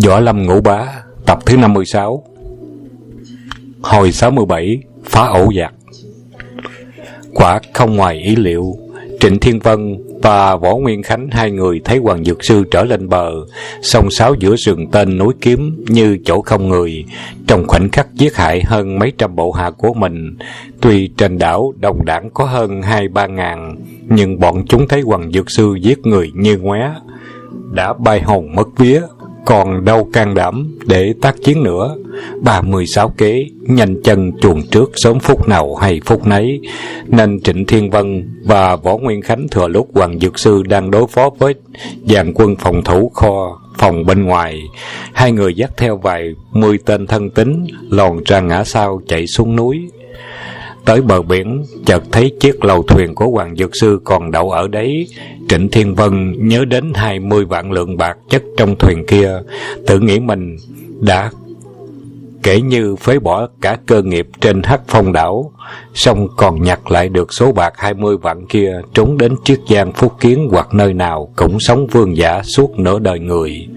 Võ Lâm Ngũ Bá, tập thứ 56. Hồi 67, phá ổ giặc. Quả không ngoài ý liệu, Trịnh Thiên Vân và Võ Nguyên Khánh, hai người thấy Hoàng Dược Sư trở lên bờ, xông xáo giữa rừng tên núi kiếm như chỗ không người, trong khoảnh khắc giết hại hơn mấy trăm bộ hạ của mình. Tuy trên đảo đồng đảng có hơn 2-3 ngàn, nhưng bọn chúng thấy Hoàng Dược Sư giết người như ngoé, đã bay hồn mất vía, còn đâu can đảm để tác chiến nữa. 36 kế, nhanh chân chuồn trước, sớm phút nào hay phút nấy, nên Trịnh Thiên Vân và Võ Nguyên Khánh thừa lúc Hoàng Dược Sư đang đối phó với dàn quân phòng thủ kho phòng bên ngoài, hai người dắt theo vài mươi tên thân tín lòn ra ngã sau chạy xuống núi. Tới bờ biển, chợt thấy chiếc lầu thuyền của Hoàng Dược Sư còn đậu ở đấy. Trịnh Thiên Vân nhớ đến 20 vạn lượng bạc chất trong thuyền kia, tự nghĩ mình đã kể như phế bỏ cả cơ nghiệp trên Hắc Phong đảo, song còn nhặt lại được số bạc 20 vạn kia, trốn đến Triết Giang, Phúc Kiến hoặc nơi nào cũng sống vương giả suốt nửa đời người.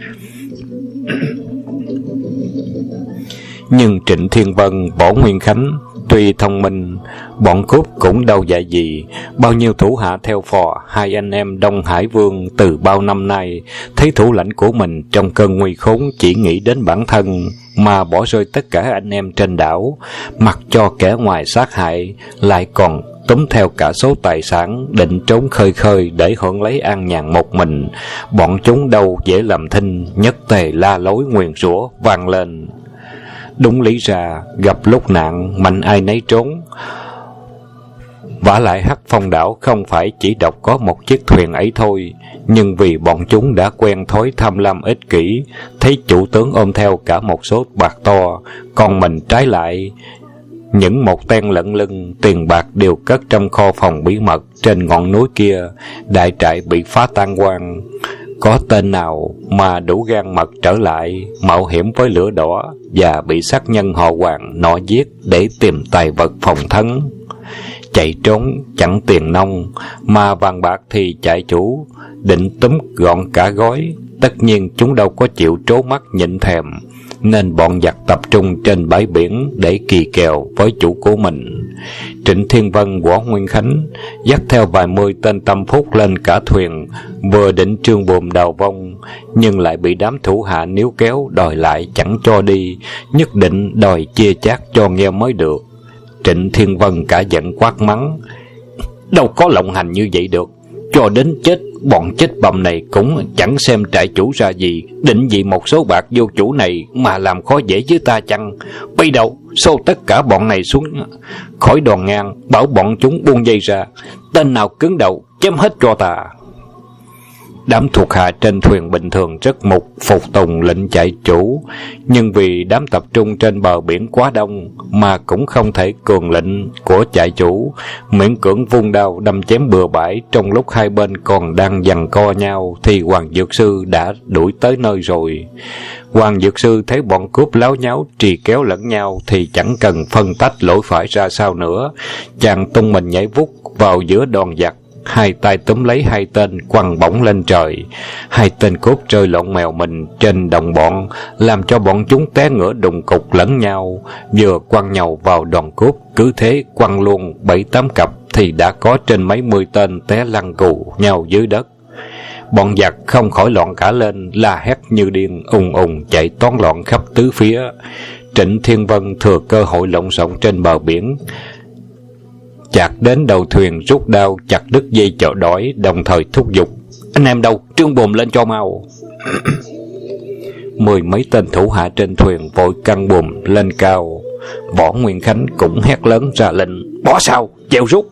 Nhưng Trịnh Thiên Vân, Võ Nguyên Khánh tuy thông minh, bọn cướp cũng đâu dạy gì. Bao nhiêu thủ hạ theo phò hai anh em Đông Hải Vương từ bao năm nay, thấy thủ lãnh của mình trong cơn nguy khốn chỉ nghĩ đến bản thân mà bỏ rơi tất cả anh em trên đảo, mặc cho kẻ ngoài sát hại, lại còn túm theo cả số tài sản, định trốn khơi khơi để hưởng lấy an nhàn một mình. Bọn chúng đâu dễ làm thinh, nhất tề la lối nguyền rủa vang lên. Đúng lý ra gặp lúc nạn mạnh ai nấy trốn, vả lại Hắc Phong đảo không phải chỉ độc có một chiếc thuyền ấy thôi, nhưng vì bọn chúng đã quen thói tham lam ích kỷ, thấy chủ tướng ôm theo cả một số bạc to, còn mình trái lại những một ten lận lưng tiền bạc đều cất trong kho phòng bí mật trên ngọn núi kia. Đại trại bị phá tan hoang, có tên nào mà đủ gan mật trở lại mạo hiểm với lửa đỏ và bị sát nhân họ Hoàng nọ giết để tìm tài vật phòng thân? Chạy trốn chẳng tiền nong, mà vàng bạc thì trại chủ định túm gọn cả gói. Tất nhiên chúng đâu có chịu trố mắt nhịn thèm, nên bọn giặc tập trung trên bãi biển để kỳ kèo với chủ của mình. Trịnh Thiên Vân, Võ Nguyên Khánh dắt theo vài mươi tên tâm phúc lên cả thuyền, vừa định trương buồm đào vong, nhưng lại bị đám thủ hạ níu kéo đòi lại chẳng cho đi, nhất định đòi chia chác cho nghe mới được. Trịnh Thiên Vân cả giận quát mắng: đâu có lộng hành như vậy được, cho đến chết bọn chết bầm này cũng chẳng xem trại chủ ra gì, định vị một số bạc vô chủ này mà làm khó dễ với ta chăng? Bây đầu xô tất cả bọn này xuống khỏi đòn ngang, bảo bọn chúng buông dây ra, tên nào cứng đầu chém hết cho ta. Đám thuộc hạ trên thuyền bình thường rất phục tùng lệnh trại chủ, nhưng vì đám tập trung trên bờ biển quá đông mà cũng không thể cường lệnh của trại chủ, miễn cưỡng vung đao đâm chém bừa bãi. Trong lúc hai bên còn đang giằng co nhau thì Hoàng Dược Sư đã đuổi tới nơi rồi. Hoàng Dược Sư thấy bọn cướp láo nháo trì kéo lẫn nhau thì chẳng cần phân tách lỗi phải ra sao nữa, chàng tung mình nhảy vút vào giữa đoàn giặc, hai tay túm lấy hai tên quăng bổng lên trời. Hai tên cướp rơi lộn mèo mình trên đồng bọn, làm cho bọn chúng té ngửa đùng cục lẫn nhau. Vừa quăng nhau vào đoàn cướp, cứ thế quăng luôn 7-8 cặp thì đã có trên mấy mươi tên té lăn cù nhau dưới đất. Bọn giặc không khỏi loạn cả lên, la hét như điên, ùng ùng chạy toán loạn khắp tứ phía. Trịnh Thiên Vân thừa cơ hội lộn xộn trên bờ biển, chạc đến đầu thuyền rút đao chặt đứt dây chợ đói, đồng thời thúc giục: anh em đâu, trương buồm lên cho mau. Mười mấy tên thủ hạ trên thuyền vội căng buồm lên cao. Võ Nguyên Khánh cũng hét lớn ra lệnh: bỏ sao, chèo rút.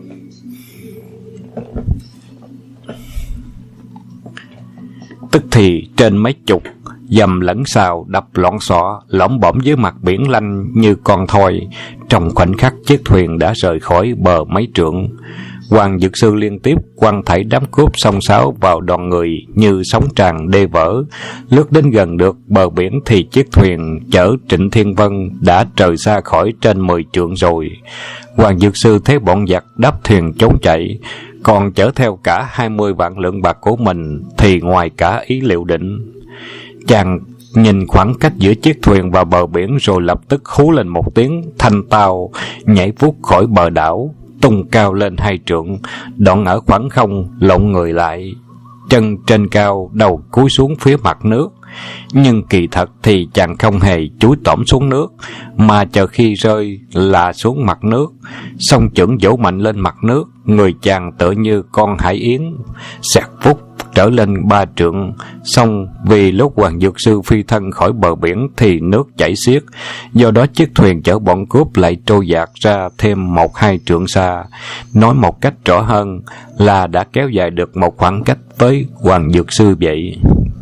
Tức thì trên mấy chục dầm lẫn xào đập loạn xọ lõm bõm dưới mặt biển lanh như con thoi. Trong khoảnh khắc chiếc thuyền đã rời khỏi bờ mấy trượng. Hoàng Dược Sư liên tiếp quăng thảy đám cướp xông xáo vào đoàn người như sóng tràn đê vỡ. Lướt đến gần được bờ biển thì chiếc thuyền chở Trịnh Thiên Vân đã rời xa khỏi trên 10 trượng rồi. Hoàng Dược Sư thấy bọn giặc đáp thuyền trốn chạy, còn chở theo cả 20 vạn lượng bạc của mình thì ngoài cả ý liệu định. Chàng nhìn khoảng cách giữa chiếc thuyền và bờ biển, rồi lập tức hú lên một tiếng thanh tao, nhảy vút khỏi bờ đảo, tung cao lên 2 trượng, đoạn ở khoảng không lộn người lại, chân trên cao, đầu cúi xuống phía mặt nước. Nhưng kỳ thật thì chàng không hề chúi tỏm xuống nước, mà chờ khi rơi là xuống mặt nước. Song chưởng vỗ mạnh lên mặt nước, người chàng tựa như con hải yến, xẹt vút trở lên 3 trượng. Song vì lúc Hoàng Dược Sư phi thân khỏi bờ biển thì nước chảy xiết, do đó chiếc thuyền chở bọn cướp lại trôi dạt ra thêm 1-2 trượng xa. Nói một cách rõ hơn là đã kéo dài được một khoảng cách với Hoàng Dược Sư vậy.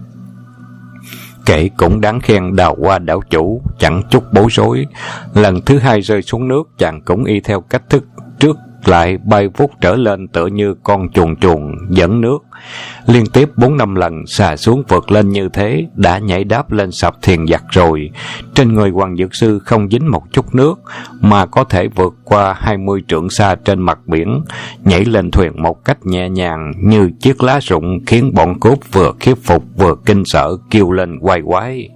Kể cũng đáng khen Đào Hoa đảo chủ chẳng chút bối rối. Lần thứ 2 rơi xuống nước, chàng cũng y theo cách thức trước, lại bay vút trở lên tựa như con chuồn chuồn dẫn nước. Liên tiếp 4-5 lần xà xuống vượt lên như thế, đã nhảy đáp lên sập thuyền giặc rồi. Trên người Hoàng Dược Sư không dính một chút nước, mà có thể vượt qua 20 trượng xa trên mặt biển, nhảy lên thuyền một cách nhẹ nhàng như chiếc lá rụng, khiến bọn cướp vừa khiếp phục vừa kinh sợ kêu lên oai oái.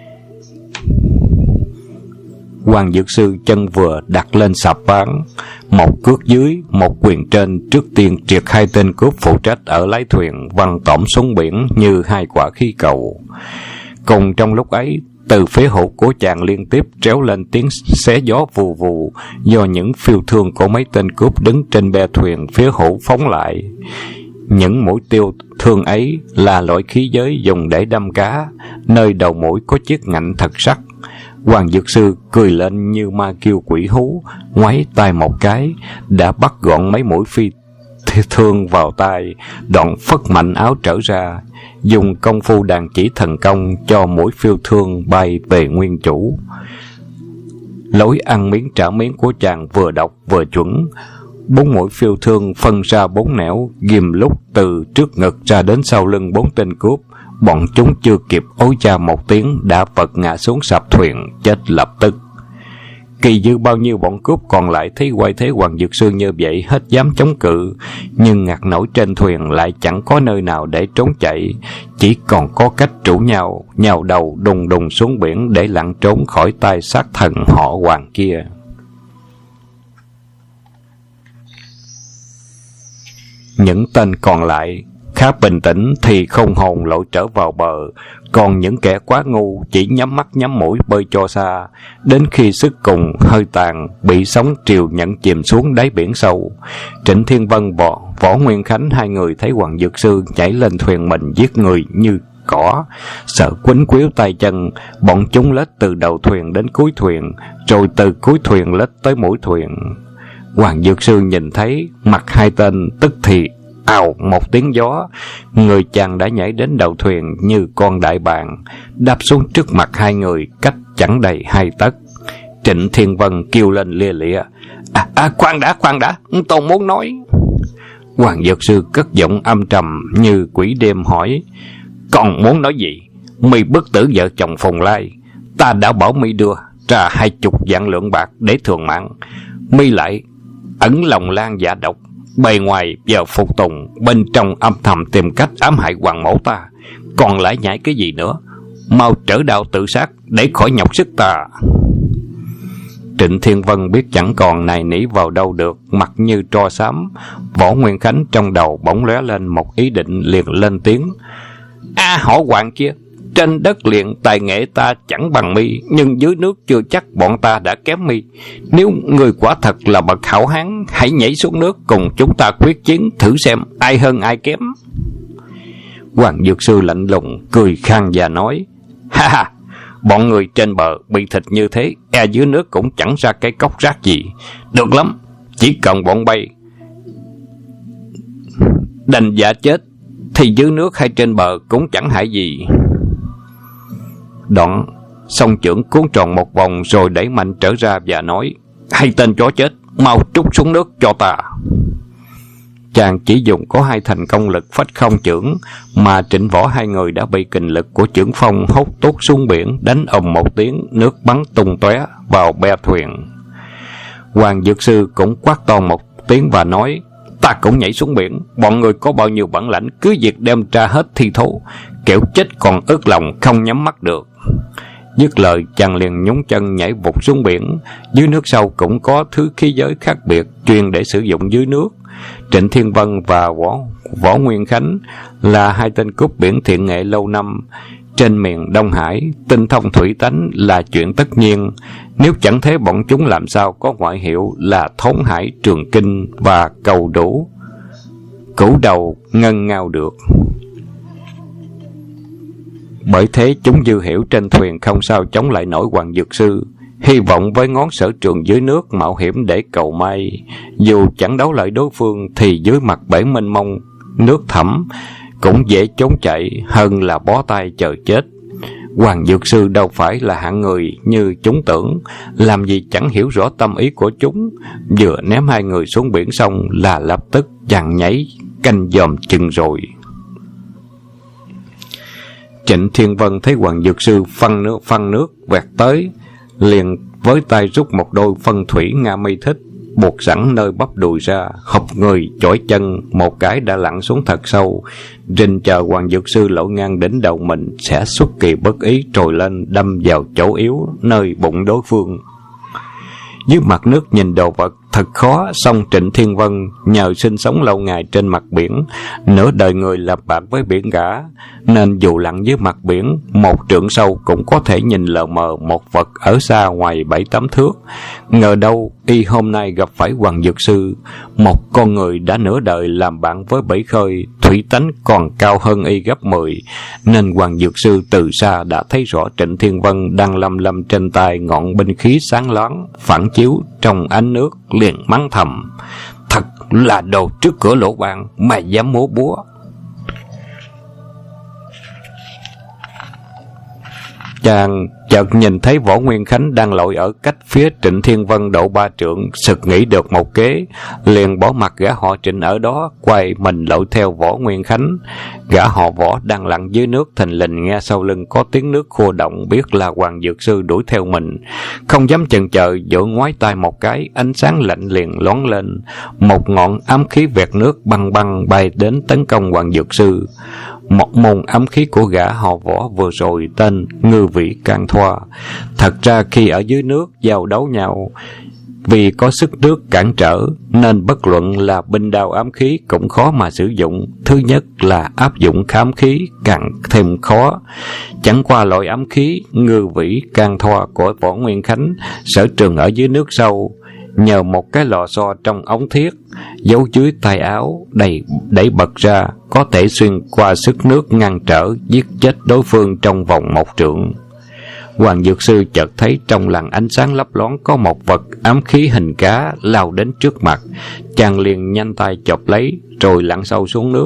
Hoàng Dược Sư chân vừa đặt lên sạp ván, một cước dưới, một quyền trên, trước tiên triệt 2 tên cướp phụ trách ở lái thuyền, văng tỏm xuống biển như 2 quả khí cầu. Cùng trong lúc ấy, từ phía hữu của chàng liên tiếp tréo lên tiếng xé gió vù vù, do những phiêu thương của mấy tên cướp đứng trên be thuyền phía hữu phóng lại. Những mũi tiêu thương ấy là loại khí giới dùng để đâm cá, nơi đầu mũi có chiếc ngạnh thật sắc. Hoàng Dược Sư cười lên như ma kiêu quỷ hú, ngoáy tay một cái, đã bắt gọn mấy mũi phi thương vào tay, đoạn phất mạnh áo trở ra, dùng công phu đàn chỉ thần công cho mũi phiêu thương bay về nguyên chủ. Lối ăn miếng trả miếng của chàng vừa độc vừa chuẩn. 4 mũi phiêu thương phân ra 4 nẻo, ghim lúc từ trước ngực ra đến sau lưng 4 tên cướp. Bọn chúng chưa kịp ối cha một tiếng đã vật ngã xuống sạp thuyền, chết lập tức. Kỳ dư bao nhiêu bọn cướp còn lại thấy quay thế Hoàng Dược Sư như vậy, hết dám chống cự, nhưng ngặt nổi trên thuyền lại chẳng có nơi nào để trốn chạy, chỉ còn có cách rủ nhau nhào đầu đùng đùng xuống biển để lặn trốn khỏi tay sát thần họ Hoàng kia. Những tên còn lại khá bình tĩnh thì không hồn lội trở vào bờ, còn những kẻ quá ngu chỉ nhắm mắt nhắm mũi bơi cho xa, đến khi sức cùng hơi tàn bị sóng triều nhận chìm xuống đáy biển sâu. Trịnh Thiên Vân Võ Nguyên Khánh, 2 người thấy Hoàng Dược Sư nhảy lên thuyền mình giết người như cỏ, sợ quýnh quýu tay chân, bọn chúng lết từ đầu thuyền đến cuối thuyền, rồi từ cuối thuyền lết tới mũi thuyền. Hoàng Dược Sư nhìn thấy mặt 2 tên, tức thì ào một tiếng gió, người chàng đã nhảy đến đầu thuyền như con đại bàng, đáp xuống trước mặt 2 người cách chẳng đầy 2 tấc. Trịnh Thiên Vân kêu lên lia lịa: khoan đã, tôi muốn nói. Hoàng Dược Sư cất giọng âm trầm như quỷ đêm hỏi: còn muốn nói gì? Mi bức tử vợ chồng Phùng Lai, ta đã bảo mi đưa ra 20 vạn lượng bạc để thường mạng, mi lại ẩn lòng lan dạ độc, bề ngoài giờ phục tùng, bên trong âm thầm tìm cách ám hại Hoàng mẫu ta, còn lại nhảy cái gì nữa? Mau trở đạo tự sát để khỏi nhọc sức ta. Trịnh Thiên Vân biết chẳng còn nài nỉ vào đâu được, mặt như tro xám. Võ Nguyên Khánh trong đầu bỗng lóe lên một ý định, liền lên tiếng: họ Hoàng kia, trên đất liền tài nghệ ta chẳng bằng mi, nhưng dưới nước chưa chắc bọn ta đã kém mi. Nếu người quả thật là bậc hảo hán, hãy nhảy xuống nước cùng chúng ta quyết chiến, thử xem ai hơn ai kém. Hoàng Dược Sư lạnh lùng cười khang và nói: ha, bọn người trên bờ bị thịt như thế, dưới nước cũng chẳng ra cái cốc rác gì. Được lắm, chỉ cần bọn bay đành dạ chết thì dưới nước hay trên bờ cũng chẳng hại gì. Đoạn song chưởng cuốn tròn một vòng rồi đẩy mạnh trở ra và nói: 2 tên chó chết, mau trút xuống nước cho ta. Chàng chỉ dùng có 2 thành công lực phách không chưởng, mà Trịnh Võ 2 người đã bị kình lực của chưởng phong hốt tốt xuống biển, đánh ầm một tiếng, nước bắn tung tóe vào be thuyền. Hoàng Dược Sư cũng quát to một tiếng và nói: ta cũng nhảy xuống biển, bọn người có bao nhiêu bản lãnh cứ việc đem ra hết thi thố, kẻo chết còn ướt lòng không nhắm mắt được. Dứt lời, chàng liền nhúng chân nhảy vụt xuống biển. Dưới nước sâu cũng có thứ khí giới khác biệt chuyên để sử dụng dưới nước. Trịnh Thiên Vân và Võ Nguyên Khánh là hai tên cướp biển thiện nghệ lâu năm trên miền Đông Hải, tinh thông thủy tánh là chuyện tất nhiên. Nếu chẳng thế, bọn chúng làm sao có ngoại hiệu là Thốn Hải, Trường Kinh và Cầu Đủ, Cửu Đầu, Ngân Ngao được. Bởi thế chúng dư hiểu trên thuyền không sao chống lại nổi Hoàng Dược Sư, hy vọng với ngón sở trường dưới nước mạo hiểm để cầu may. Dù chẳng đấu lại đối phương thì dưới mặt bể mênh mông nước thẳm cũng dễ trốn chạy hơn là bó tay chờ chết. Hoàng Dược Sư đâu phải là hạng người như chúng tưởng, làm gì chẳng hiểu rõ tâm ý của chúng. Vừa ném hai người xuống biển sông là lập tức chàng nhảy canh dòm chừng rồi. Trịnh Thiên Vân thấy Hoàng Dược Sư phăng nước vẹt tới, liền với tay rút một đôi phân thủy Nga Mi Thích buộc sẵn nơi bắp đùi ra, hộc người chổi chân một cái đã lặn xuống thật sâu, rình chờ Hoàng Dược Sư lội ngang đỉnh đầu mình sẽ xuất kỳ bất ý trồi lên đâm vào chỗ yếu nơi bụng đối phương. Dưới mặt nước nhìn đồ vật thật khó, song Trịnh Thiên Vân nhờ sinh sống lâu ngày trên mặt biển, nửa đời người làm bạn với biển cả, nên dù lặn dưới mặt biển 1 trượng sâu cũng có thể nhìn lờ mờ một vật ở xa ngoài 7-8 thước. Ngờ đâu y hôm nay gặp phải Hoàng Dược Sư, một con người đã nửa đời làm bạn với bể khơi, thủy tánh còn cao hơn y gấp 10, nên Hoàng Dược Sư từ xa đã thấy rõ Trịnh Thiên Vân đang lăm trên tay ngọn binh khí sáng loáng phản chiếu trong ánh nước, liền mắng thầm: thật là đồ trước cửa lỗ ban mà dám múa búa. Chàng chợt nhìn thấy Võ Nguyên Khánh đang lội ở cách phía Trịnh Thiên Vân độ 3 trượng, sực nghĩ được một kế, liền bỏ mặt gã họ Trịnh ở đó, quay mình lội theo Võ Nguyên Khánh. Gã họ Võ đang lặn dưới nước, thình lình nghe sau lưng có tiếng nước khô động, biết là Hoàng Dược Sư đuổi theo mình, không dám chần chờ, vỗ ngoái tay một cái, ánh sáng lạnh liền loáng lên, một ngọn ám khí vẹt nước băng bay đến tấn công Hoàng Dược Sư. Một môn ám khí của gã họ Võ vừa rồi tên Ngư Vĩ Can Thoa. Thật ra khi ở dưới nước giao đấu nhau, vì có sức nước cản trở nên bất luận là binh đao ám khí cũng khó mà sử dụng. Thứ nhất là áp dụng khám khí càng thêm khó. Chẳng qua loại ám khí Ngư Vĩ Can Thoa của Võ Nguyên Khánh sở trường ở dưới nước sâu, nhờ một cái lò xo trong ống thiết giấu dưới tay áo đẩy bật ra, có thể xuyên qua sức nước ngăn trở, giết chết đối phương trong vòng 1 trượng. Hoàng Dược Sư chợt thấy trong làn ánh sáng lấp loáng có một vật ám khí hình cá lao đến trước mặt, chàng liền nhanh tay chộp lấy rồi lặn sâu xuống nước.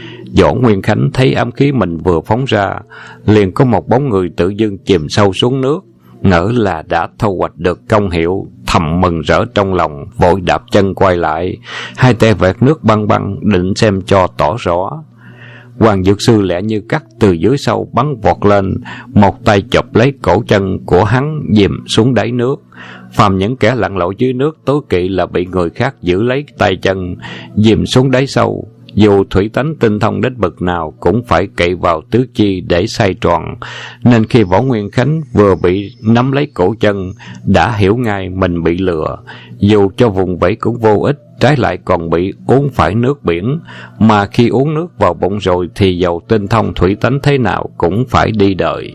Võ Nguyên Khánh thấy ám khí mình vừa phóng ra, liền có một bóng người tự dưng chìm sâu xuống nước, ngỡ là đã thu hoạch được công hiệu, thầm mừng rỡ trong lòng, vội đạp chân quay lại, hai tay vẹt nước băng định xem cho tỏ rõ. Hoàng Dược Sư lẹ như cắt từ dưới sâu bắn vọt lên, một tay chộp lấy cổ chân của hắn dìm xuống đáy nước. Phàm những kẻ lặn lội dưới nước tối kỵ là bị người khác giữ lấy tay chân dìm xuống đáy sâu. Dù thủy tánh tinh thông đến bậc nào cũng phải cậy vào tứ chi để xoay tròn, nên khi Võ Nguyên Khánh vừa bị nắm lấy cổ chân đã hiểu ngay mình bị lừa. Dù cho vùng vẫy cũng vô ích, trái lại còn bị uống phải nước biển, mà khi uống nước vào bụng rồi thì dầu tinh thông thủy tánh thế nào cũng phải đi đời.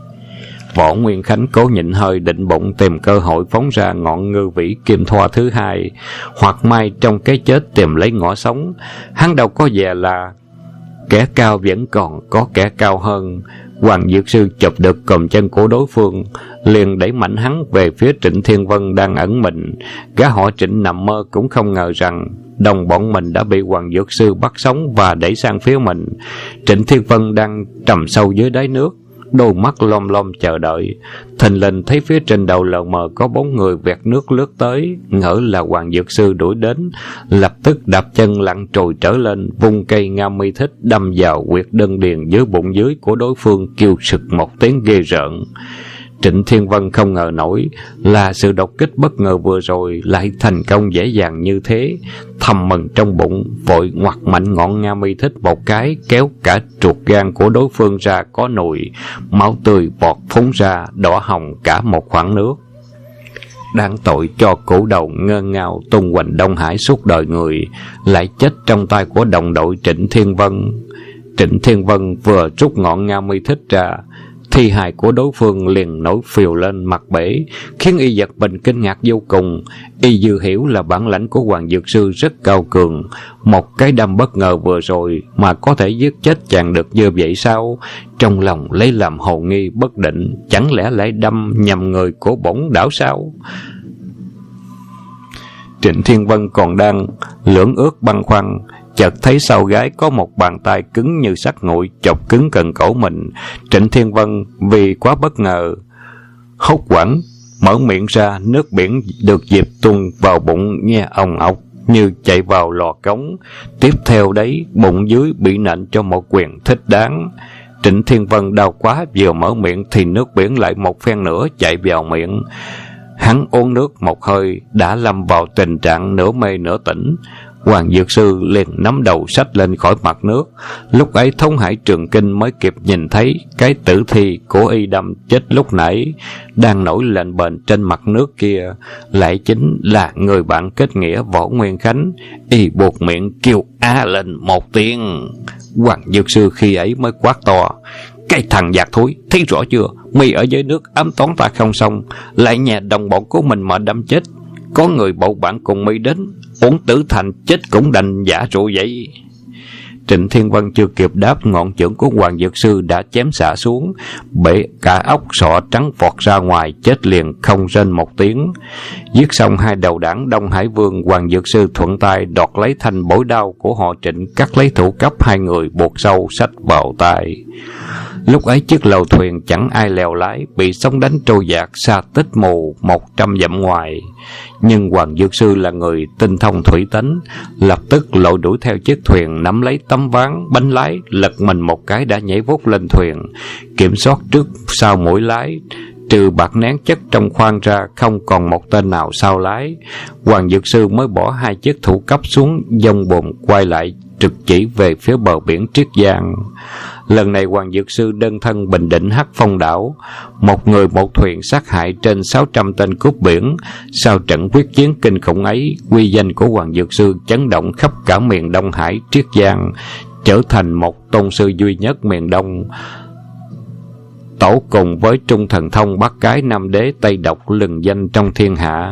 Võ Nguyên Khánh cố nhịn hơi, định bụng tìm cơ hội phóng ra ngọn Ngư Vĩ Kim Thoa thứ hai, hoặc may trong cái chết tìm lấy ngõ sống. Hắn đâu có dè là kẻ cao vẫn còn có kẻ cao hơn. Hoàng Dược Sư chụp được còm chân của đối phương, liền đẩy mạnh hắn về phía Trịnh Thiên Vân đang ẩn mình. Gã họ Trịnh nằm mơ cũng không ngờ rằng đồng bọn mình đã bị Hoàng Dược Sư bắt sống và đẩy sang phía mình. Trịnh Thiên Vân đang trầm sâu dưới đáy nước, đôi mắt lom chờ đợi. Thình lình thấy phía trên đầu lờ mờ có bóng người vẹt nước lướt tới, ngỡ là Hoàng Dược Sư đuổi đến, lập tức đạp chân lặn trồi trở lên, vung cây Nga Mi Thích đâm vào huyệt đơn điền dưới bụng dưới của đối phương, kêu sực một tiếng ghê rợn. Trịnh Thiên Vân không ngờ nổi là sự đột kích bất ngờ vừa rồi lại thành công dễ dàng như thế. Thầm mừng trong bụng, vội ngoặt mạnh ngọn Nga mi thích một cái, kéo cả ruột gan của đối phương ra có nùi, máu tươi bọt phúng ra, đỏ hồng cả một khoảng nước. Đáng tội cho củ đầu ngơ ngao tung hoành Đông Hải suốt đời người, lại chết trong tay của đồng đội Trịnh Thiên Vân. Trịnh Thiên Vân vừa rút ngọn Nga mi thích ra, thi hài của đối phương liền nổi phìu lên mặt bể, khiến y giật mình kinh ngạc vô cùng. Y dư hiểu là bản lãnh của Hoàng Dược Sư rất cao cường, một cái đâm bất ngờ vừa rồi mà có thể giết chết chàng được như vậy sao? Trong lòng lấy làm hồ nghi bất định, chẳng lẽ lại đâm nhầm người của bổn đảo sao? Trịnh Thiên Vân còn đang lưỡng ước băn khoăn, chợt thấy sau gái có một bàn tay cứng như sắt nguội chọc cứng cần cổ mình. Trịnh Thiên Vân vì quá bất ngờ, hốt hoảng mở miệng ra, nước biển được dịp tuôn vào bụng nghe ồng ọc như chạy vào lò cống. Tiếp theo đấy, bụng dưới bị nện cho một quyền thích đáng. Trịnh Thiên Vân đau quá, vừa mở miệng thì nước biển lại một phen nữa chạy vào miệng. Hắn uống nước một hơi đã lâm vào tình trạng nửa mê nửa tỉnh. Hoàng Dược Sư liền nắm đầu xách lên khỏi mặt nước. Lúc ấy Thống Hải Trường Kinh mới kịp nhìn thấy cái tử thi của y đâm chết lúc nãy đang nổi lềnh bềnh trên mặt nước kia lại chính là người bạn kết nghĩa Võ Nguyên Khánh. Y buộc miệng kêu á lên một tiếng. Hoàng Dược Sư khi ấy mới quát to: "Cái thằng giặc thối, thấy rõ chưa? Mi ở dưới nước ám toán ta không xong, lại nhà đồng bọn của mình mà đâm chết. Có người bậu bạn cùng Mi đến, uổng tử thành chết cũng đành giả trụ vậy." Trịnh Thiên Vân chưa kịp đáp, ngọn chưởng của Hoàng Dược Sư đã chém xạ xuống, bể cả ốc sọ trắng vọt ra ngoài, chết liền không rên một tiếng. Giết xong hai đầu đảng Đông Hải Vương, Hoàng Dược Sư thuận tay đoạt lấy thanh bội đao của họ Trịnh, cắt lấy thủ cấp hai người, buộc sâu xách vào tay. Lúc ấy chiếc lầu thuyền chẳng ai lèo lái, bị sóng đánh trôi dạt xa tích mù 100 dặm ngoài. Nhưng Hoàng Dược Sư là người tinh thông thủy tính, lập tức lội đuổi theo chiếc thuyền, nắm lấy tấm ván bánh lái, lật mình một cái đã nhảy vút lên thuyền, kiểm soát trước sau mũi lái. Trừ bạc nén chất trong khoang ra, không còn một tên nào sau lái. Hoàng Dược Sư mới bỏ hai chiếc thủ cấp xuống, dông bùm quay lại trực chỉ về phía bờ biển Triết Giang. Lần này Hoàng Dược Sư đơn thân bình định Hắc Phong đảo, một người một thuyền sát hại trên 600 tên cướp biển. Sau trận quyết chiến kinh khủng ấy, uy danh của Hoàng Dược Sư chấn động khắp cả miền Đông Hải Triết Giang, trở thành một tôn sư duy nhất miền Đông, tổ cùng với Trung Thần Thông, Bắc Cái, Nam Đế, Tây Độc lừng danh trong thiên hạ.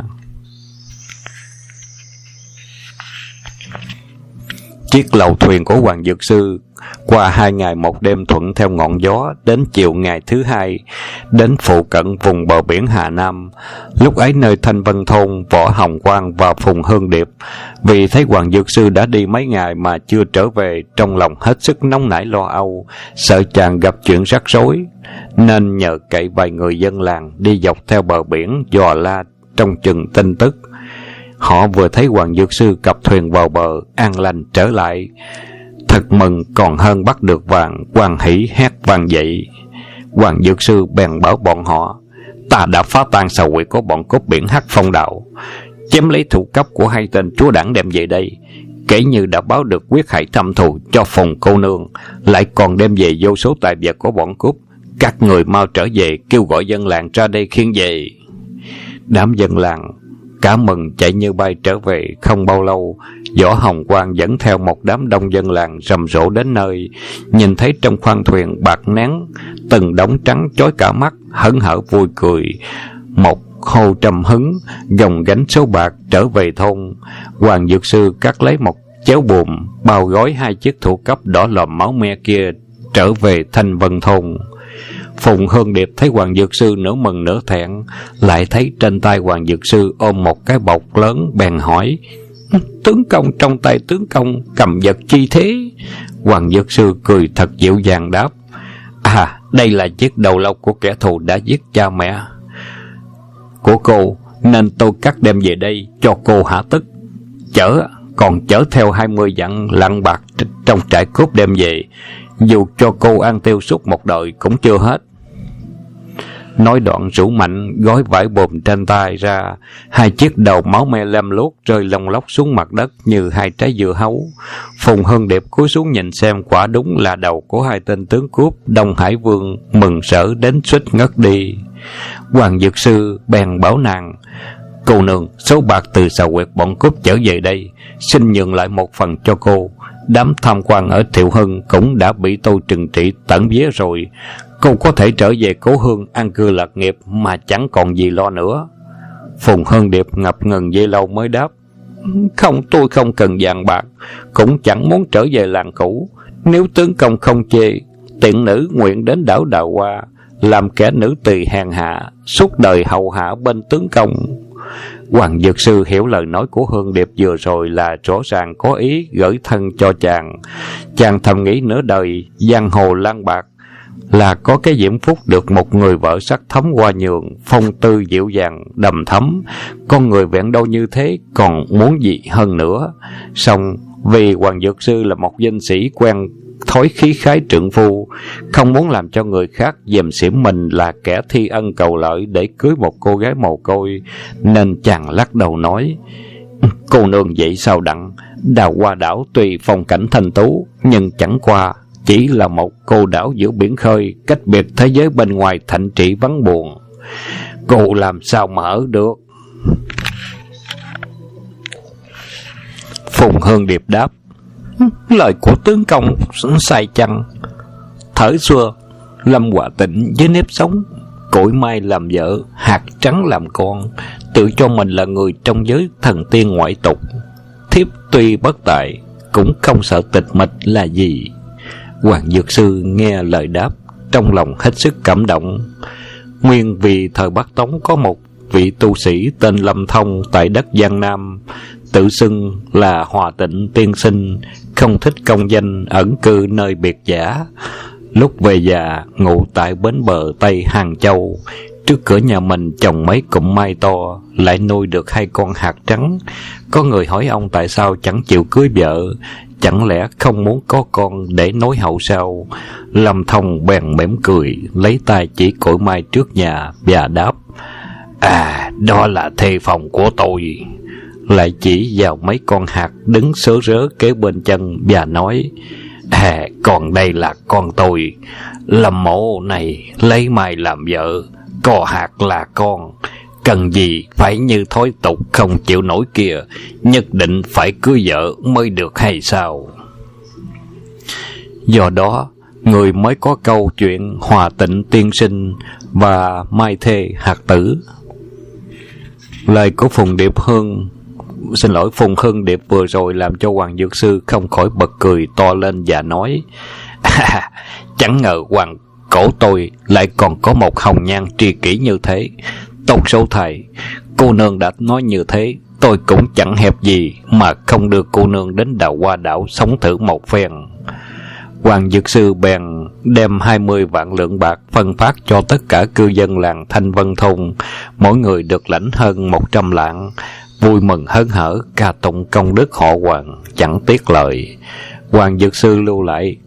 Chiếc lầu thuyền của Hoàng Dược Sư qua 2 ngày 1 đêm thuận theo ngọn gió, đến chiều ngày thứ hai đến phụ cận vùng bờ biển Hà Nam. Lúc ấy nơi Thanh Vân Thôn, Võ Hồng Quang và Phùng Hương Điệp vì thấy Hoàng Dược Sư đã đi mấy ngày mà chưa trở về, trong lòng hết sức nóng nảy lo âu, sợ chàng gặp chuyện rắc rối, nên nhờ cậy vài người dân làng đi dọc theo bờ biển dò la trong chừng tin tức. Họ vừa thấy Hoàng Dược Sư cập thuyền vào bờ, an lành trở lại, thật mừng còn hơn bắt được vàng, hoan hỉ hét vang dậy. Hoàng Dược Sư bèn bảo bọn họ: "Ta đã phá tan sầu quyệt của bọn cướp biển Hắc Phong đảo, chém lấy thủ cấp của hai tên chúa đảng đem về đây, kể như đã báo được quyết hại thâm thù cho Phùng cô nương, lại còn đem về vô số tài vật của bọn cướp. Các người mau trở về, kêu gọi dân làng ra đây khiêng về." Đám dân làng cả mừng chạy như bay trở về. Không bao lâu, Võ Hồng Quang dẫn theo một đám đông dân làng rầm rộ đến nơi, nhìn thấy trong khoang thuyền bạc nén từng đống trắng chói cả mắt, hớn hở vui cười. Một hô trầm hứng, gồng gánh số bạc trở về thôn. Hoàng Dược Sư cắt lấy một chéo buồm, bao gói hai chiếc thủ cấp đỏ lòm máu me kia, trở về Thanh Vân Thôn. Phùng Hương Điệp thấy Hoàng Dược Sư nửa mừng nửa thẹn, lại thấy trên tay Hoàng Dược Sư ôm một cái bọc lớn, bèn hỏi: "Tướng công, trong tay tướng công cầm vật chi thế?" Hoàng Dược Sư cười thật dịu dàng đáp: "À, đây là chiếc đầu lâu của kẻ thù đã giết cha mẹ của cô, nên tôi cắt đem về đây cho cô hả tức. Còn chở theo 20 vạn lạng bạc trong trại cướp đem về, dù cho cô ăn tiêu suốt một đời cũng chưa hết." Nói đoạn rủ Mạnh gói vải bồm trên tay ra, hai chiếc đầu máu me lem luốc rơi lông lốc xuống mặt đất như hai trái dưa hấu. Phùng Hưng Điệp cúi xuống nhìn xem, quả đúng là đầu của hai tên tướng cướp Đông Hải Vương, mừng rỡ đến suýt ngất đi. Hoàng Dược Sư bèn bảo nàng: cô nương, số bạc từ xào quyệt bọn cướp trở về đây, xin nhường lại một phần cho cô. Đám tham quan ở Thiệu Hưng cũng đã bị tôi trừng trị tận vía rồi, cô có thể trở về cố hương an cư lạc nghiệp mà chẳng còn gì lo nữa. Phùng Hưng Điệp ngập ngừng giây lâu mới đáp: không, tôi không cần vàng bạc, cũng chẳng muốn trở về làng cũ. Nếu tướng công không chê, tiện nữ nguyện đến đảo Đào Hoa, làm kẻ nữ tỳ hèn hạ, suốt đời hầu hạ bên tướng công. Hoàng Dược Sư hiểu lời nói của Hương Điệp vừa rồi là rõ ràng có ý gửi thân cho chàng. Chàng thầm nghĩ nửa đời giang hồ lang bạc là có cái diễm phúc được một người vợ sắc thấm hoa nhường, phong tư dịu dàng đầm thấm. Con người vẹn đâu như thế, còn muốn gì hơn nữa. Song vì Hoàng Dược Sư là một danh sĩ quen thói khí khái trượng phu, không muốn làm cho người khác dèm xỉm mình là kẻ thi ân cầu lợi để cưới một cô gái mồ côi, nên chàng lắc đầu nói: cô nương vậy sao đặng? Đào Hoa đảo tuy phong cảnh thanh tú, nhưng chẳng qua chỉ là một cô đảo giữa biển khơi, cách biệt thế giới bên ngoài thạnh trị vắng buồn. Cô làm sao mà ở được? Phùng Hương Điệp đáp: lời của tướng công sai chăng? Thời xưa Lâm Hòa Tịnh với nếp sống cội mai làm vợ, hạt trắng làm con, tự cho mình là người trong giới thần tiên ngoại tục. Thiếp tuy bất tài, cũng không sợ tịch mịch là gì. Hoàng Dược Sư nghe lời đáp, trong lòng hết sức cảm động. Nguyên vì thời Bắc Tống có một vị tu sĩ tên Lâm Thông tại đất Giang Nam, tự xưng là Hòa Tịnh tiên sinh, không thích công danh, ẩn cư nơi biệt giả. Lúc về già ngụ tại bến bờ Tây Hàng Châu, trước cửa nhà mình trồng mấy cụm mai to, lại nuôi được 2 con hạt trắng. Có người hỏi ông tại sao chẳng chịu cưới vợ, chẳng lẽ không muốn có con để nối hậu sao? Lâm Thông bèn mỉm cười, lấy tay chỉ cội mai trước nhà và đáp: đó là thê phòng của tôi. Lại chỉ vào mấy con hạt đứng sớ rớ kế bên chân và nói: còn đây là con tôi. Lâm mộ này lấy mai làm vợ, có hạt là con, cần gì phải như thói tục không chịu nổi kia, nhất định phải cưới vợ mới được hay sao? Do đó người mới có câu chuyện Hòa Tịnh tiên sinh và mai thê hạt tử. Lời của Phùng Hưng Điệp vừa rồi làm cho Hoàng Dược Sư không khỏi bật cười to lên và nói: chẳng ngờ hoàng cổ tôi lại còn có một hồng nhan tri kỷ như thế. Tốt số thầy, cô nương đã nói như thế, tôi cũng chẳng hẹp gì mà không đưa cô nương đến Đào Hoa đảo sống thử một phen. Hoàng Dược Sư bèn đem 20 vạn lượng bạc phân phát cho tất cả cư dân làng Thanh Vân Thôn, mỗi người được lãnh hơn 100 lạng. Vui mừng hớn hở ca tụng công đức họ Hoàng, chẳng tiếc lời. Hoàng Dược Sư lưu lại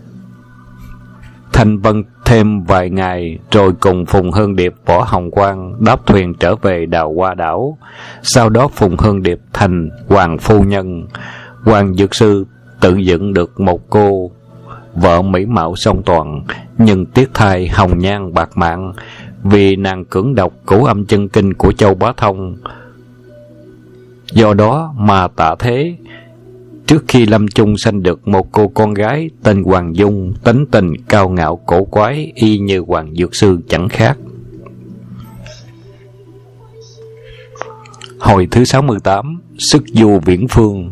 Thanh Vân thêm vài ngày, rồi cùng Phùng Hương Điệp, Võ Hồng Quang đáp thuyền trở về Đào Hoa đảo. Sau đó Phùng Hương Điệp thành hoàng phu nhân. Hoàng Dược Sư tự dựng được một cô vợ mỹ mạo song toàn, nhưng tiếc thai hồng nhan bạc mạng, vì nàng cưỡng độc cửu âm chân kinh của Châu Bá Thông. Do đó mà Tạ Thế trước khi lâm chung sanh được một cô con gái tên Hoàng Dung, tính tình cao ngạo cổ quái, y như Hoàng Dược Sư chẳng khác. Hồi thứ 68, Sức du viễn phương.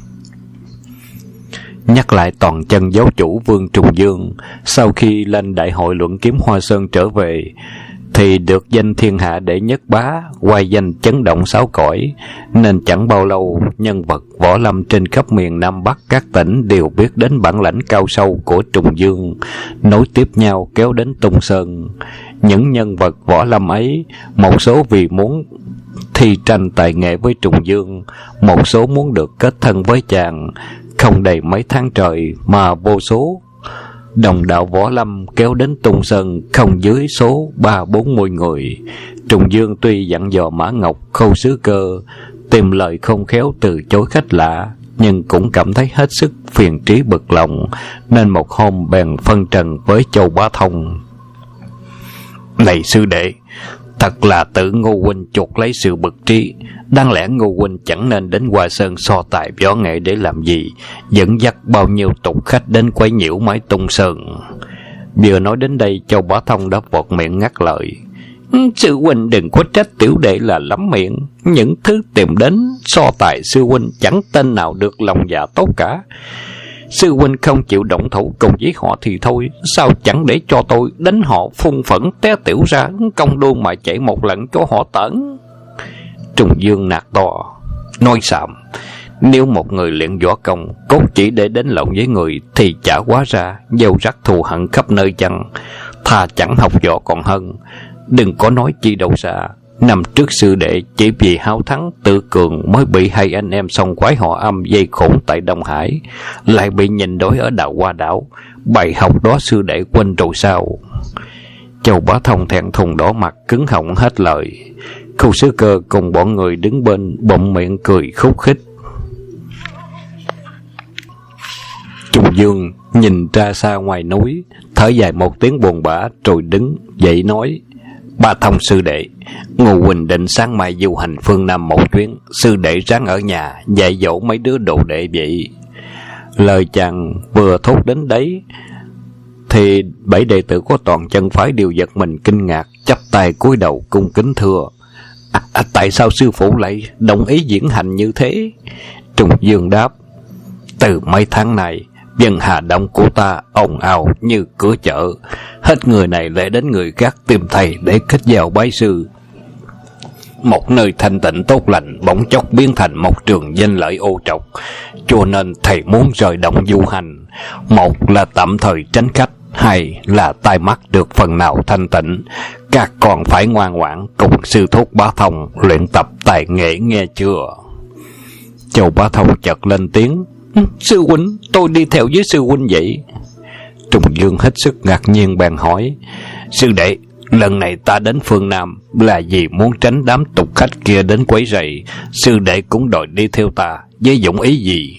Nhắc lại toàn chân giáo chủ Vương Trùng Dương, sau khi lên đại hội luận kiếm Hoa Sơn trở về, thì được danh thiên hạ đệ nhất bá, oai danh chấn động 6 cõi, nên chẳng bao lâu nhân vật võ lâm trên khắp miền Nam Bắc các tỉnh đều biết đến bản lãnh cao sâu của Trùng Dương, nối tiếp nhau kéo đến Tung Sơn. Những nhân vật võ lâm ấy, một số vì muốn thi tranh tài nghệ với Trùng Dương, một số muốn được kết thân với chàng. Không đầy mấy tháng trời mà vô số Đồng đạo võ lâm kéo đến Tung Sơn không dưới số 30-40 người. Trùng Dương tuy dặn dò Mã Ngọc, Khâu Sứ Cơ tìm lời không khéo từ chối khách lạ, nhưng cũng cảm thấy hết sức phiền trí bực lòng, nên một hôm bèn phân trần với Châu Bá Thông: "Này sư đệ, thật là tự Ngô huynh chuột lấy sự bực trí. Đáng lẽ Ngô huynh chẳng nên đến Hoa Sơn so tài võ nghệ để làm gì, dẫn dắt bao nhiêu tục khách đến quấy nhiễu mái Tung Sơn." Vừa nói đến đây, Châu Bá Thông đã vọt miệng ngắt lời: "Sư huynh đừng có trách tiểu đệ là lắm miệng. Những thứ tìm đến so tài sư huynh chẳng tên nào được lòng dạ tốt cả. Sư huynh không chịu động thủ cùng với họ thì thôi, sao chẳng để cho tôi đánh họ phun phẫn té tiểu ra, công đua mà chạy một lần cho họ tởn." Trùng Dương nạt to: "Nói xàm, nếu một người luyện võ công cốt chỉ để đánh lộn với người thì chả quá ra gieo rắc thù hận khắp nơi chăng? Thà chẳng học võ còn hơn. Đừng có nói chi đâu xa. Năm trước sư đệ chỉ vì háo thắng tự cường mới bị hai anh em song quái họ Âm dây khốn tại Đông Hải, lại bị nhìn đói ở Đào Hoa Đảo. Bài học đó sư đệ quên rồi sao?" Châu Bá Thông thẹn thùng đỏ mặt, cứng họng hết lời. Khâu Sứ Cơ cùng bọn người đứng bên bỗng miệng cười khúc khích. Trùng Dương nhìn ra xa ngoài núi, thở dài một tiếng buồn bã rồi đứng dậy nói: "Bá Thông sư đệ, Ngô huynh định sáng mai du hành phương Nam một chuyến, sư đệ ráng ở nhà dạy dỗ mấy đứa đồ đệ vậy." Lời chàng vừa thốt đến đấy thì 7 đệ tử của toàn chân phái đều giật mình kinh ngạc, chắp tay cúi đầu cung kính thưa: Tại sao sư phụ lại đồng ý diễn hành như thế?" Trùng Dương đáp: "Từ mấy tháng này, dân Hà Đông của ta ồn ào như cửa chợ, hết người này lại đến người khác tìm thầy để kết giao bái sư. Một nơi thanh tịnh tốt lành bỗng chốc biến thành một trường danh lợi ô trọc, cho nên thầy muốn rời động du hành. Một là tạm thời tránh khách, hai là tai mắt được phần nào thanh tịnh. Các còn phải ngoan ngoãn cùng sư thúc Bá Thông luyện tập tài nghệ, nghe chưa?" Châu Bá Thông chợt lên tiếng: "Sư huynh, tôi đi theo với sư huynh vậy." Trùng Dương hết sức ngạc nhiên bèn hỏi: "Sư đệ, lần này ta đến phương Nam là vì muốn tránh đám tục khách kia đến quấy rầy, sư đệ cũng đòi đi theo ta, với dụng ý gì?"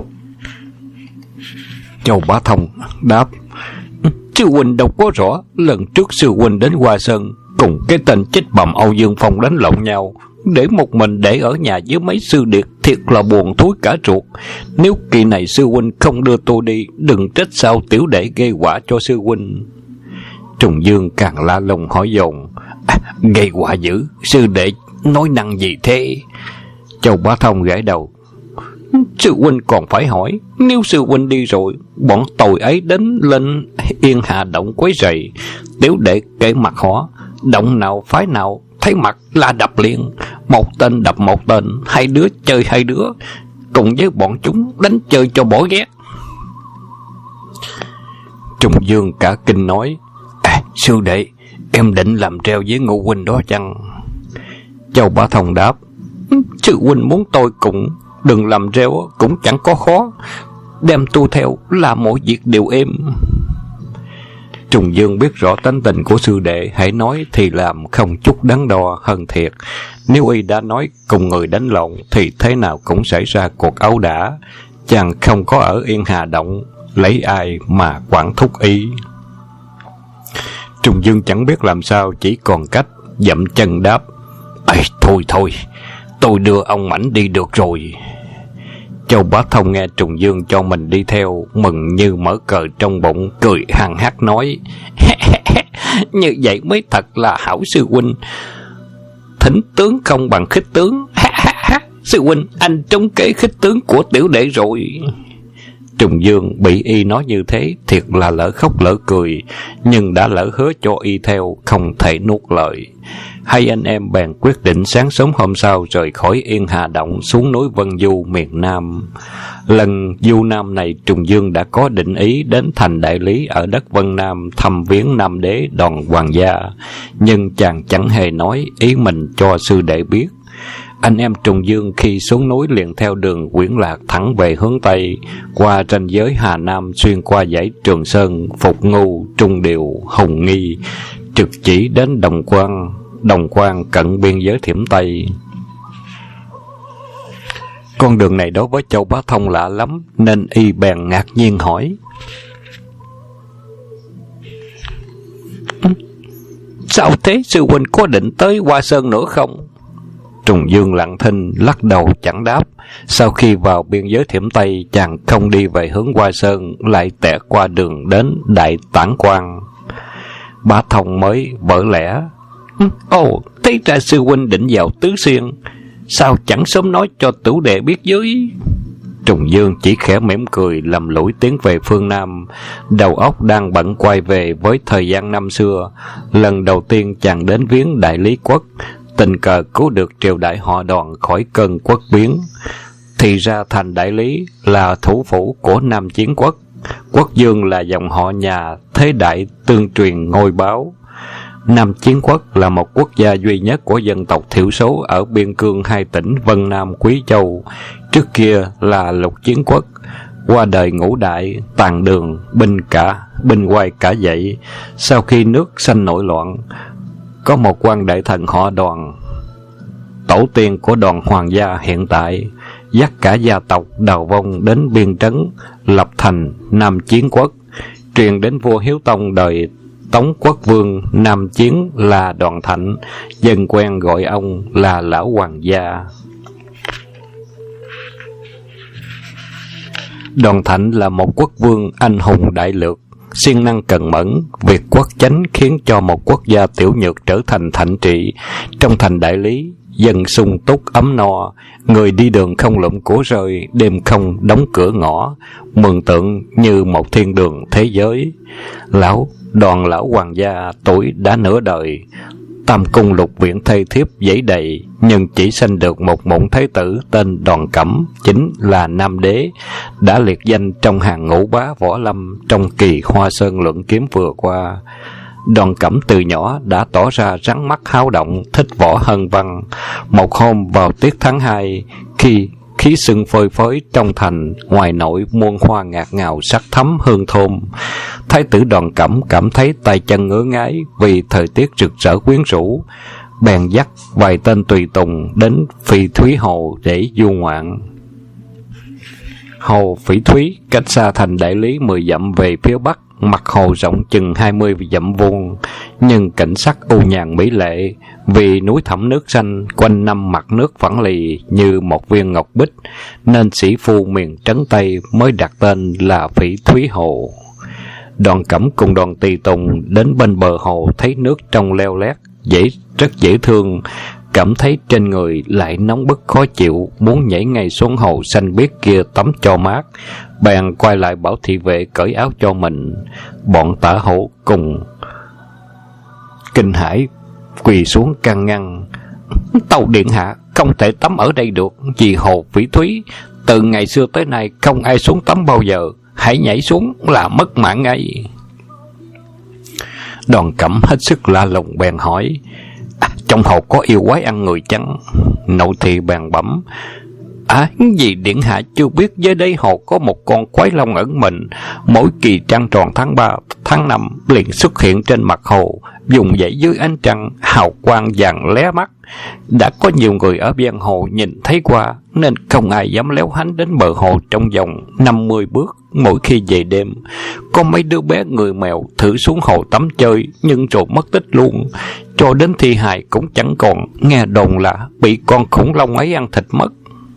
Châu Bá Thông đáp: "Sư huynh đâu có rõ, lần trước sư huynh đến Hoa Sơn cùng cái tên chết bầm Âu Dương Phong đánh lộn nhau, để một mình để ở nhà với mấy sư điệt, thiệt là buồn thúi cả ruột. Nếu kỳ này sư huynh không đưa tôi đi, đừng trách sao tiểu đệ gây họa cho sư huynh." Trùng Dương càng la lùng hỏi dồn: "Gây họa dữ, sư đệ nói năng gì thế?" Châu Bá Thông gãi đầu: "Sư huynh còn phải hỏi, nếu sư huynh đi rồi, bọn tồi ấy đến lên Yên Hà Động quấy rầy, tiểu đệ kể mặt họ, động nào phái nào thấy mặt là đập liền, một tên đập một tên, hai đứa chơi hai đứa, cùng với bọn chúng đánh chơi cho bỏ ghét." Trùng Dương cả kinh nói: "Sư đệ, em định làm treo với Ngô huynh đó chăng?" Châu Bá Thông đáp: "Sư huynh muốn tôi cũng đừng làm treo cũng chẳng có khó, đem tu theo là mọi việc đều êm." Trùng Dương biết rõ tánh tình của sư đệ, hãy nói thì làm, không chút đắn đo hơn thiệt. Nếu y đã nói cùng người đánh lộn thì thế nào cũng xảy ra cuộc ẩu đả. Chàng không có ở Yên Hà Động, lấy ai mà quản thúc y? Trùng Dương chẳng biết làm sao, chỉ còn cách dậm chân đáp: Thôi, tôi đưa ông Mãnh đi được rồi." Châu Bá Thông nghe Trùng Dương cho mình đi theo, mừng như mở cờ trong bụng, cười hằng hắc nói: "Như vậy mới thật là hảo sư huynh, thỉnh tướng không bằng khích tướng. Sư huynh, anh trúng kế khích tướng của tiểu đệ rồi." Trùng Dương bị y nói như thế, thiệt là lỡ khóc lỡ cười, nhưng đã lỡ hứa cho y theo, không thể nuốt lời. Hai anh em bèn quyết định sáng sớm hôm sau rời khỏi Yên Hà Động xuống núi Vân Du miền Nam. Lần du Nam này, Trùng Dương đã có định ý đến thành đại lý ở đất Vân Nam thăm viếng Nam đế Đoàn Hoàng gia, nhưng chàng chẳng hề nói ý mình cho sư đệ biết. anh em Trùng Dương khi xuống núi liền theo đường Quyển Lạc thẳng về hướng Tây, qua ranh giới Hà Nam, xuyên qua dãy Trường Sơn, Phục Ngu, Trung Điều, Hùng Nghi, trực chỉ đến Đồng Quan cận biên giới Thiểm Tây. Con đường này đối với Châu Bá Thông lạ lắm, nên y bèn ngạc nhiên hỏi: Sao thế, sư huynh có định tới Hoa Sơn nữa không? Trùng Dương lặng thinh, lắc đầu chẳng đáp. Sau khi vào biên giới Thiểm Tây, chàng không đi về hướng Hoa Sơn, lại tẹt qua đường đến Đại Tản Quan. Bá Thông mới vỡ lẽ: Ồ, thế ra sư huynh định vào Tứ Xuyên, sao chẳng sớm nói cho tiểu đệ biết với? Trùng Dương chỉ khẽ mỉm cười, lầm lũi tiến về phương Nam. Đầu óc đang bận quay về với thời gian năm xưa. Lần đầu tiên chàng đến viếng Đại Lý Quốc, tình cờ cứu được triều đại họ Đoàn khỏi cơn quốc biến. Thì ra thành Đại Lý là thủ phủ của Nam Chiến Quốc. Quốc Dương là dòng họ nhà thế đại tương truyền ngôi báo. Nam Chiến Quốc là một quốc gia duy nhất của dân tộc thiểu số ở biên cương hai tỉnh Vân Nam Quý Châu. Trước kia là Lục Chiến Quốc, qua đời Ngũ Đại, tàn đường, binh quay cả dậy. Sau khi nước sanh nội loạn, có một quan đại thần họ Đoàn, tổ tiên của Đoàn hoàng gia hiện tại, dắt cả gia tộc đào vong đến biên trấn, lập thành Nam Chiến Quốc, truyền đến vua Hiếu Tông đời Tống Quốc Vương. Nam Chiến là Đoàn Thạnh, dân quen gọi ông là Lão Hoàng gia. Đoàn Thạnh là một quốc vương anh hùng đại lược, siêng năng cần mẫn, việc quốc chánh khiến cho một quốc gia tiểu nhược trở thành thạnh trị. Trong thành Đại Lý, dân sung túc ấm no, người đi đường không lụm của rơi, đêm không đóng cửa ngõ, mường tượng như một thiên đường thế giới. Đoàn lão hoàng gia tuổi đã nửa đời, tam cung lục viện thê thiếp dãy đầy, nhưng chỉ sanh được một mụn thái tử tên Đoàn Cẩm, chính là Nam Đế, đã liệt danh trong hàng ngũ bá võ lâm trong kỳ Hoa Sơn luận kiếm vừa qua. Đoàn Cẩm từ nhỏ đã tỏ ra rắn mắt háo động, thích võ hân văn. Một hôm vào tiết tháng 2, khi khí sưng phơi phới trong thành, ngoài nội muôn hoa ngạt ngào sắc thắm hương thơm, thái tử Đoàn Cẩm cảm thấy tay chân ngứa ngáy vì thời tiết rực rỡ quyến rũ, bèn dắt vài tên tùy tùng đến Phỉ Thúy Hồ để du ngoạn. Hồ Phỉ Thúy cách xa thành Đại Lý 10 dặm về phía bắc, mặt hồ rộng chừng 20 dặm vuông, nhưng cảnh sắc u nhàn mỹ lệ, vì núi thẳm nước xanh, quanh năm mặt nước phẳng lì như một viên ngọc bích, nên sĩ phu miền trấn Tây mới đặt tên là Phỉ Thúy Hồ. Đoàn Cẩm cùng đoàn tùy tùng đến bên bờ hồ, thấy nước trong leo lét, rất dễ thương, cảm thấy trên người lại nóng bức khó chịu, muốn nhảy ngay xuống hồ xanh biếc kia tắm cho mát, bèn quay lại bảo thị vệ cởi áo cho mình. Bọn Tả Hổ cùng kinh hãi quỳ xuống can ngăn: Tâu điện hạ, không thể tắm ở đây được, vì hồ Phỉ Thúy từ ngày xưa tới nay không ai xuống tắm bao giờ, hãy nhảy xuống là mất mạng ngay. Đoàn Cẩm hết sức la lùng bèn hỏi: Trong hồ có yêu quái ăn người chăng? Nội thị bèn bẩm: Vì điện hạ chưa biết, dưới đây hồ có một con quái long ẩn mình, mỗi kỳ trăng tròn tháng 3, tháng 5 liền xuất hiện trên mặt hồ, dùng dãy dưới ánh trăng, hào quang vàng lé mắt. Đã có nhiều người ở ven hồ nhìn thấy qua, nên không ai dám léo hánh đến bờ hồ trong vòng 50 bước. Mỗi khi về đêm, có mấy đứa bé người mèo thử xuống hồ tắm chơi, nhưng rồi mất tích luôn, cho đến thi hài cũng chẳng còn, nghe đồn là bị con khủng long ấy ăn thịt mất.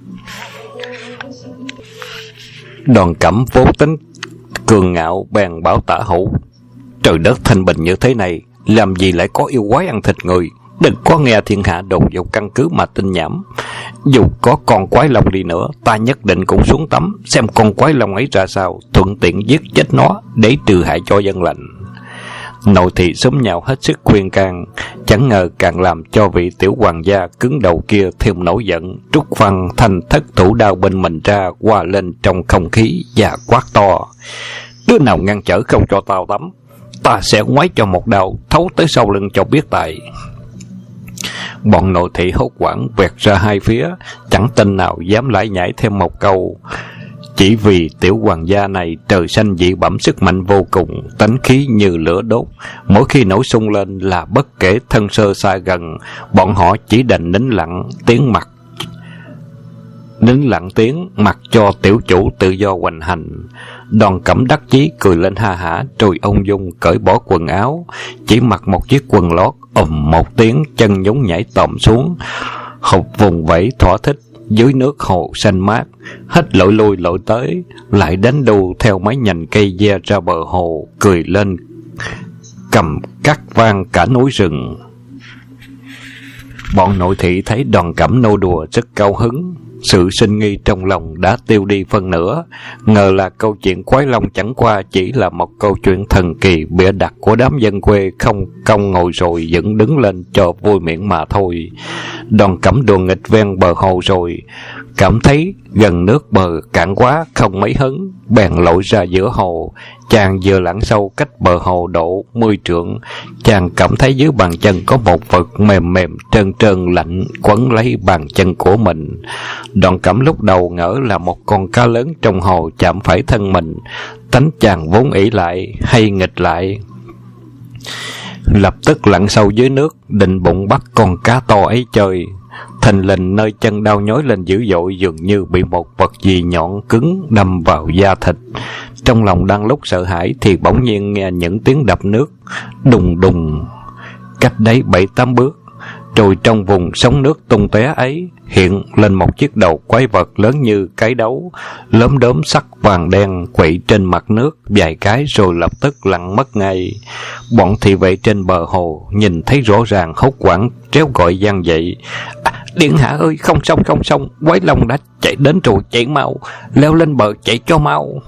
Đoàn Cẩm vốn tính cường ngạo, bèn bảo Tả Hữu: Trời đất thanh bình như thế này, làm gì lại có yêu quái ăn thịt người? Đừng có nghe thiên hạ đồn vào căn cứ mà tin nhảm. Dù có con quái long đi nữa, ta nhất định cũng xuống tắm, xem con quái long ấy ra sao, thuận tiện giết chết nó để trừ hại cho dân lành. Nội thị xúm nhào hết sức khuyên can, chẳng ngờ càng làm cho vị tiểu hoàng gia cứng đầu kia thêm nổi giận, trút phăng thanh thất thủ đao bên mình ra, qua lên trong không khí và quát to: Đứa nào ngăn trở không cho tao tắm, ta sẽ ngoáy cho một đao thấu tới sau lưng cho biết tại. Bọn nội thị hốt hoảng vẹt ra hai phía, chẳng tên nào dám lải nhải thêm một câu. Chỉ vì tiểu hoàng gia này trời xanh dị bẩm sức mạnh vô cùng, tánh khí như lửa đốt, mỗi khi nổ sung lên là bất kể thân sơ xa gần, bọn họ chỉ đành nín lặng tiếng mặc cho tiểu chủ tự do hoành hành. Đoàn Cẩm đắc chí cười lên ha hả, rồi ung dung cởi bỏ quần áo, chỉ mặc một chiếc quần lót, một tiếng chân nhún nhảy tòm xuống, hụt vùng vẫy thỏa thích dưới nước hồ xanh mát, hết lội lui lội tới, lại đánh đu theo mấy nhành cây ve ra bờ hồ, cười lên cầm cắt vang cả núi rừng. Bọn nội thị thấy Đoàn Cẩm nô đùa rất cao hứng, sự sinh nghi trong lòng đã tiêu đi phân nửa, ngờ là câu chuyện quái long chẳng qua chỉ là một câu chuyện thần kỳ bịa đặt của đám dân quê không công ngồi rồi dựng đứng lên cho vui miệng mà thôi. Đoàn Cẩm đùa nghịch ven bờ hồ rồi cảm thấy gần nước bờ cạn quá, không mấy hứng, bèn lội ra giữa hồ. Chàng vừa lặn sâu cách bờ hồ độ 10 trượng, chàng cảm thấy dưới bàn chân có một vật mềm mềm trơn trơn lạnh quấn lấy bàn chân của mình. Đoàn Cẩm lúc đầu ngỡ là một con cá lớn trong hồ chạm phải thân mình, tánh chàng vốn ỷ lại hay nghịch lại, lập tức lặn sâu dưới nước định bụng bắt con cá to ấy chơi. Thình lình nơi chân đau nhói lên dữ dội, dường như bị một vật gì nhọn cứng đâm vào da thịt. Trong lòng đang lúc sợ hãi thì bỗng nhiên nghe những tiếng đập nước đùng đùng cách đấy 7-8 bước, rồi trong vùng sóng nước tung tóe ấy hiện lên một chiếc đầu quái vật lớn như cái đấu, lốm đốm sắc vàng đen quậy trên mặt nước vài cái rồi lập tức lặn mất ngay. Bọn thị vệ trên bờ hồ nhìn thấy rõ ràng hốt hoảng réo gọi vang dậy: Điện hạ ơi, không xong, quái long đã chạy đến rồi, chạy mau, leo lên bờ chạy cho mau.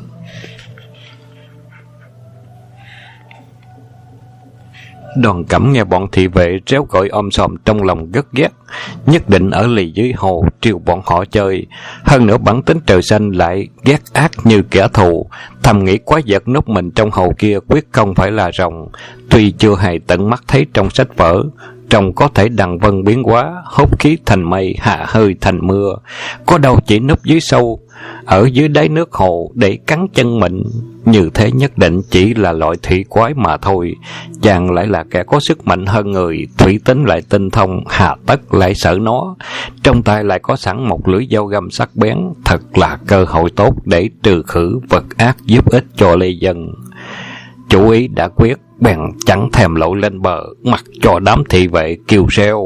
Đoàn Cẩm nghe bọn thị vệ réo gọi xòm trong lòng rất ghét, nhất định ở lì dưới hồ triều bọn họ chơi. Hơn nữa bản tính trời xanh lại ghét ác như kẻ thù, thầm nghĩ quái vật núp mình trong hồ kia quyết không phải là rồng. Tuy chưa hề tận mắt thấy trong sách vở, rồng có thể đằng vân biến hóa, hút khí thành mây, hạ hơi thành mưa, có đâu chỉ núp dưới sâu ở dưới đáy nước hồ để cắn chân mình. Như thế nhất định chỉ là loại thủy quái mà thôi. Chàng lại là kẻ có sức mạnh hơn người, thủy tính lại tinh thông, hà tất lại sợ nó. Trong tay lại có sẵn một lưỡi dao găm sắc bén, thật là cơ hội tốt để trừ khử vật ác, giúp ích cho lê dân. Chủ ý đã quyết, bèn chẳng thèm lội lên bờ, mặc cho đám thị vệ kêu reo.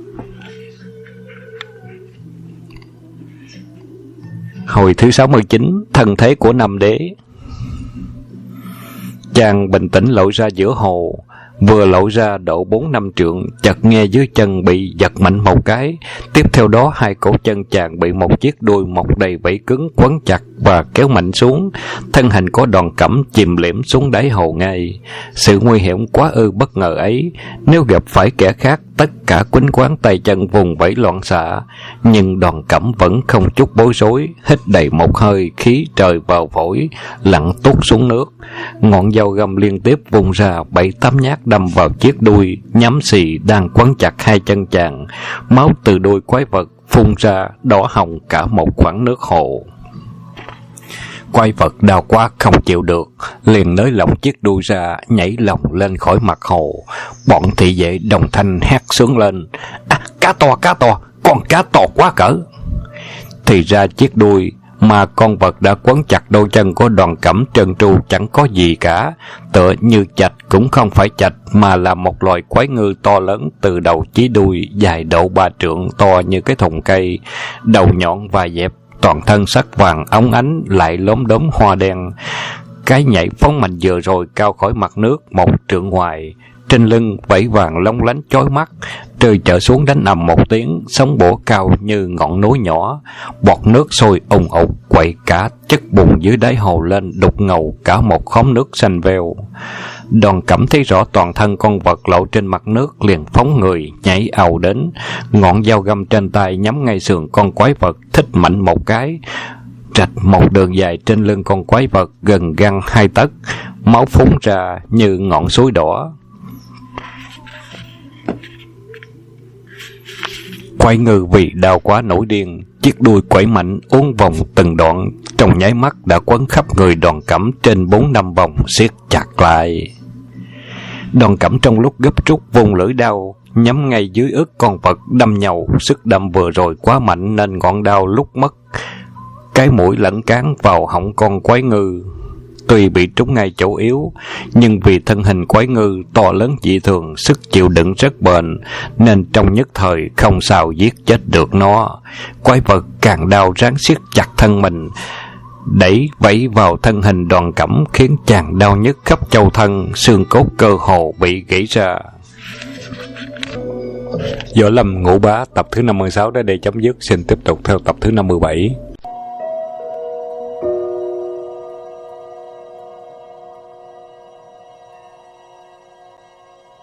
Hồi thứ 69, thân thế của Nam Đế. Chàng bình tĩnh lội ra giữa hồ, vừa lội ra độ 4-5 trượng, chợt nghe dưới chân bị giật mạnh một cái. Tiếp theo đó hai cổ chân chàng bị một chiếc đuôi mọc đầy vảy cứng quấn chặt và kéo mạnh xuống. Thân hình của Đoàn Cẩm chìm liễm xuống đáy hồ ngay. Sự nguy hiểm quá ư bất ngờ ấy, nếu gặp phải kẻ khác tất cả quýnh quáng tay chân vùng vẫy loạn xạ. Nhưng Đoàn Cẩm vẫn không chút bối rối, hít đầy một hơi khí trời vào phổi, lặn tút xuống nước. Ngọn dao găm liên tiếp vùng ra 7-8 nhát đâm vào chiếc đuôi nhắm xì đang quấn chặt hai chân chàng. Máu từ đuôi quái vật phun ra đỏ hồng cả một khoảng nước hồ. Quái vật đau quá không chịu được, liền nới lỏng chiếc đuôi ra, nhảy lồng lên khỏi mặt hồ. Bọn thị vệ đồng thanh hét sướng lên: cá to, con cá to quá cỡ. Thì ra chiếc đuôi mà con vật đã quấn chặt đôi chân của Đoàn Cẩm trơn tru chẳng có gì cả, tựa như chạch cũng không phải chạch, mà là một loài quái ngư to lớn từ đầu chí đuôi, dài độ 3 trượng, to như cái thùng cây, đầu nhọn và dẹp, toàn thân sắc vàng óng ánh lại lốm đốm hoa đen. Cái nhảy phóng mạnh vừa rồi cao khỏi mặt nước 1 trượng ngoài, trên lưng vảy vàng long lánh chói mắt, rơi trở xuống đánh ầm một tiếng, sóng bổ cao như ngọn núi nhỏ, bọt nước sôi ùng ục quậy cả chất bùn dưới đáy hồ lên đục ngầu cả một khóm nước xanh veo. Đoàn Cẩm thấy rõ toàn thân con vật lộ trên mặt nước, liền phóng người nhảy ào đến, ngọn dao găm trên tay nhắm ngay sườn con quái vật, thích mạnh một cái, rạch một đường dài trên lưng con quái vật gần găng 2 tấc, máu phun ra như ngọn suối đỏ. Quái ngư vì đau quá nổi điên, chiếc đuôi quẩy mạnh uốn vòng từng đoạn, trong nháy mắt đã quấn khắp người Đoàn Cẩm trên 4-5 vòng, siết chặt lại. Đoàn Cẩm trong lúc gấp rút vung lưỡi đao nhắm ngay dưới ức con vật đâm nhầu, sức đâm vừa rồi quá mạnh nên ngọn đao lúc mất cái mũi lẫn cán vào họng con quái ngư. Tuy bị trúng ngay chỗ yếu, nhưng vì thân hình quái ngư to lớn dị thường, sức chịu đựng rất bền, nên trong nhất thời không sao giết chết được nó. Quái vật càng đau ráng siết chặt thân mình, đẩy vẫy vào thân hình Đoàn Cẩm, khiến chàng đau nhức khắp châu thân, xương cốt cơ hồ bị gãy ra. Võ Lâm Ngũ Bá tập thứ 56 đến đây chấm dứt. Xin tiếp tục theo tập thứ 57.